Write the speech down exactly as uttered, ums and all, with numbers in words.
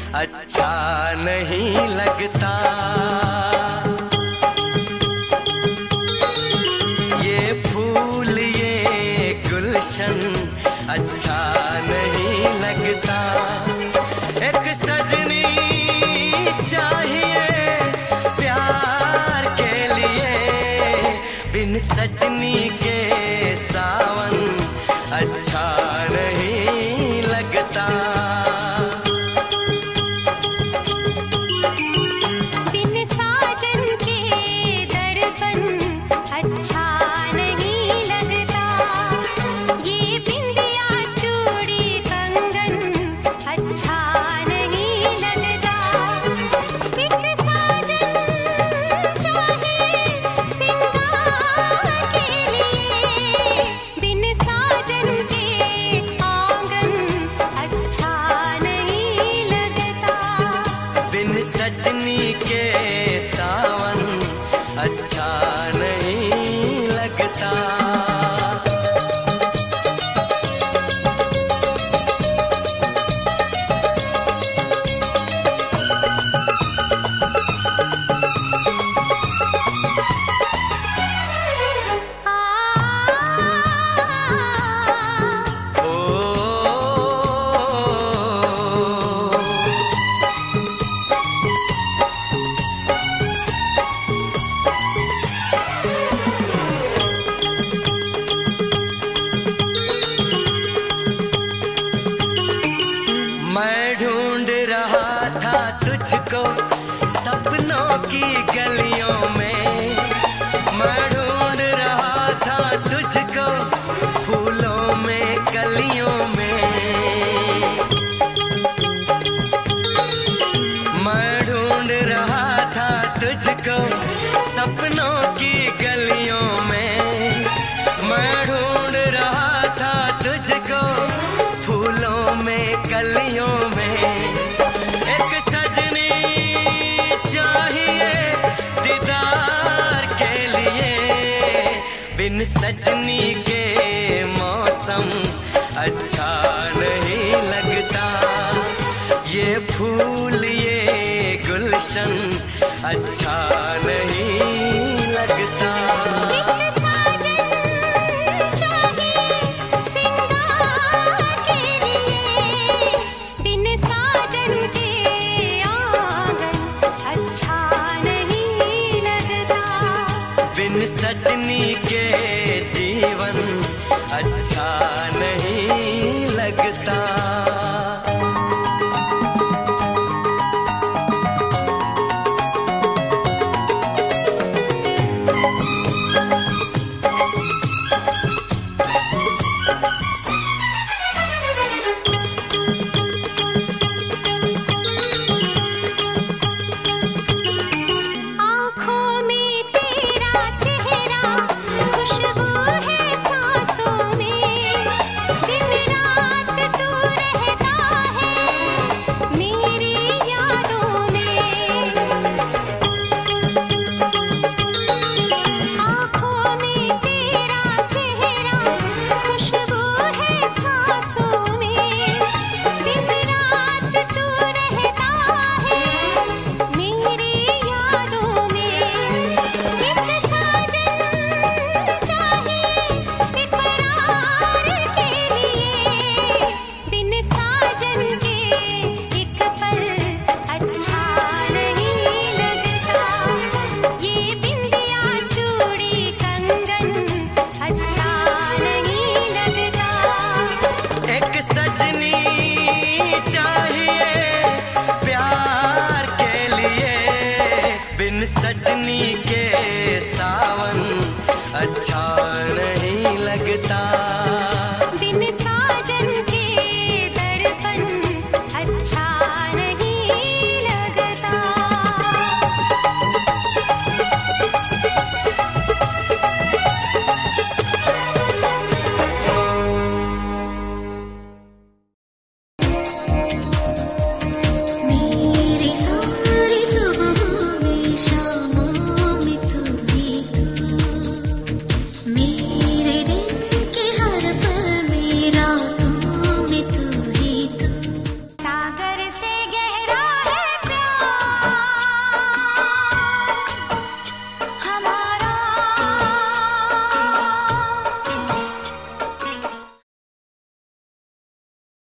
अच्छा नहीं लगता। ये फूल ये गुलशन अच्छा नहीं लगता। एक सजनी चाहिए प्यार के लिए, बिन सजनी के सावन अच्छा नहीं लगता। बिन साजन के दर्पण अच्छा नहीं लगता। ये बिंदिया चूड़ी कंगन अच्छा नहीं लगता। एक साजन चाहिए सिंगार के लिए, बिन साजन के आंगन अच्छा नहीं लगता। बिन सजनी के सावन अच्छा नहीं लगता। मैं ढूंढ रहा था तुझको सपनों की गलियों में। मैं ढूंढ रहा था तुझको फूलों में कलियों में। मैं ढूंढ रहा था तुझको सपनों की गलियों में। मैं ढूंढ रहा था तुझको फूलों में कलियों में। एक सजनी चाहिए दीदार के लिए, बिन सजनी के मौसम अच्छा नहीं लगता। ये फूल ये गुलशन अच्छा नहीं लगता। बिन सजनी के जीवन अच्छा नहीं लगता।